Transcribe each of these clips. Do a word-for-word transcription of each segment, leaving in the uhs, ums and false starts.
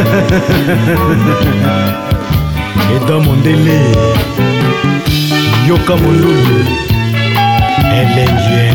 Eda Mondele Yoka Mondulu Elengien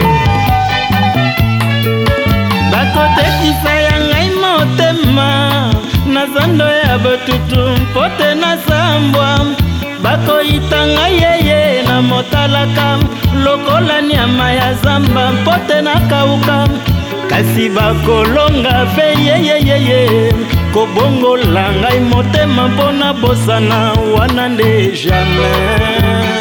bakotekisa ya ngai motema na zando ya botutu mpote na sambwa bakoyita ngai yeye na motalaka lokola nyama ya zamba mpote na kauka kasi bakolonga pe yeyeyeye kobongola ngai motema mpona bosana wana nde jamais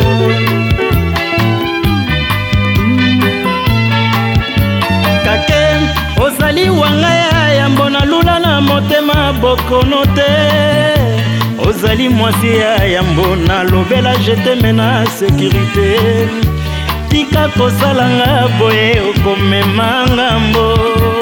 kake ozali wanga ya yambo na lula na motema bokono te ozali mwasi ya yambo na lobela jeteme na sécurité tika kosalanga boye okomema ngambo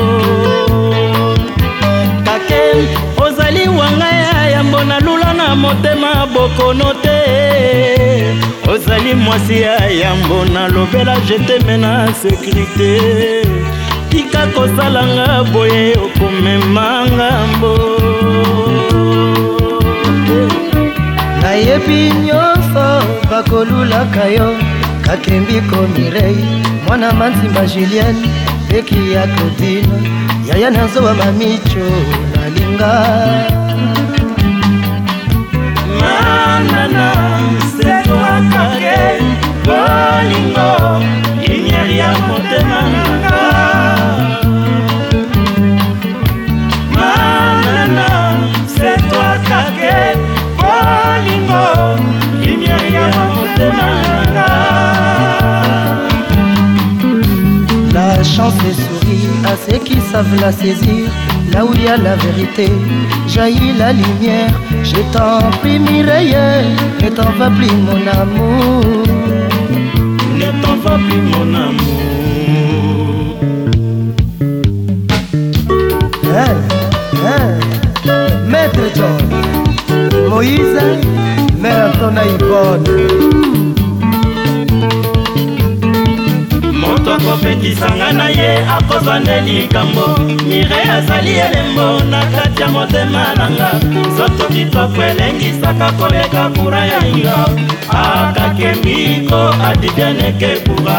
kake ozali wanga ya yambo na lula na motema bokono te ozali mwasi ya yambo na lobela jeteme na sécurité tika kosalanga boye okomema ngambo nayebi nyonso bakolulaka yo kakembiko Mirei mwana manzimba Julienne peki ya Claudine yaya nazowa mamicho nalinga manana setwa kake bolingo inyeri ya motema nanga manana setwa kake bolingo inyeri ya motema nanga. La chance sourit à ceux qui savent la saisir. Là où il y a la vérité, jaillit la lumière. Je t'en prie Mireille, ne t'en va plus mon amour. Ne t'en va plus mon amour. Hein, hein, Maître John, Moïse, Mère Antona Yvonne. Moto akopekisanga na ye akozwa nde likambo Mirei azali elembo na kati ya motema nanga soto kitoko elengisaka koleka kura ya inga akakembiko adibianeke kura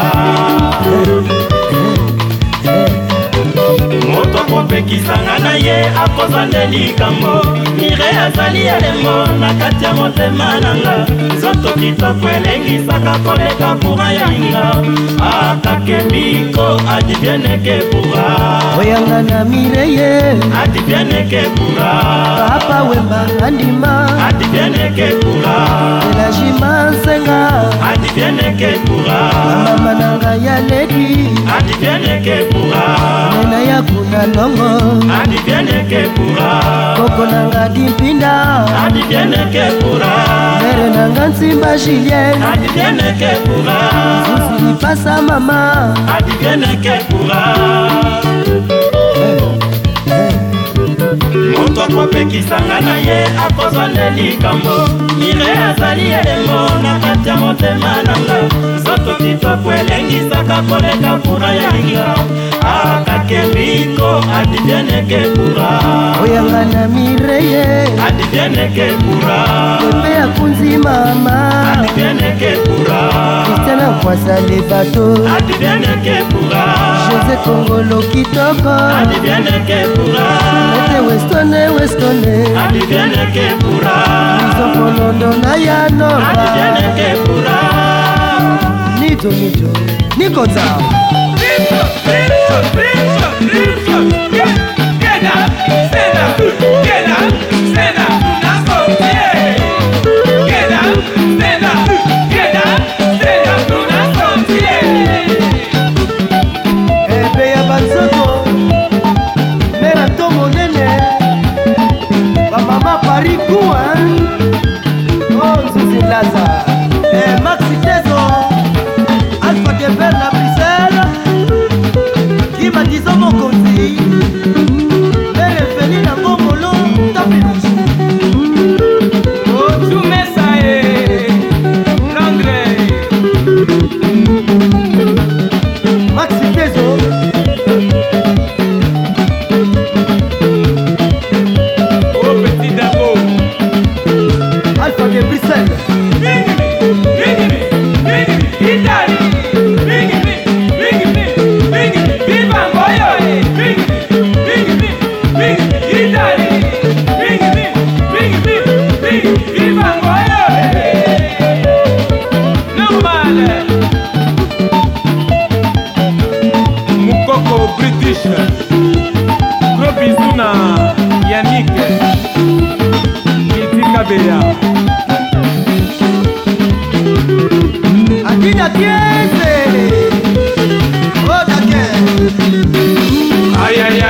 moto akopekisanga na ye akozwa nde likambo Mirei azali elembo na kati ya motema nanga soto kitoko elengisaka koleka kura ya inga akakembiko adibianeke kura oyanga na Mireye adibianeke kura papa wemba andima adibianeke kura elajima nsenga adibianeke kura mama nanga ya ledi adibianeke kura nena ya kuna nongo adibianeke kura koko nanga dimpinda adibianeke kura mere nanga nsimba Julienne adibianeke kura zuzi pasa mama adibianeke kura moto akopekisanga na ye akozwa nde likambo Mirei azali elembo na kati ya motema nanga soto kitoko elengisaka koleka kura ya inga akakembiko adibianeke kura oyanga na Mireye adibianeke kura pepe ya kunzi mama adibianeke kura Christiana Kwasa le bateau adibianeke kura José Kongolo kitoko adibianeke kura Ete Westone Westone adibianeke kura Izokolondo na ya nova adibianeke kura Nito nito Niko zao Nito Nito Nito Nito Get up, stand up, get up, stand up, let's go, yeah. Get up, stand up, get up, stand up, let's go, yeah. Ebe ya banzoto Mera tomo nene Ba mama Paris Kouan Oh Nzuzi Laza Eh Maxi Tezo Alpha de Berne la Bruxelles Qui m'a dit mon Arizona, Yannick, Kiti Kabea. Adina Tiese. Oh, Daniel. Aïe aïe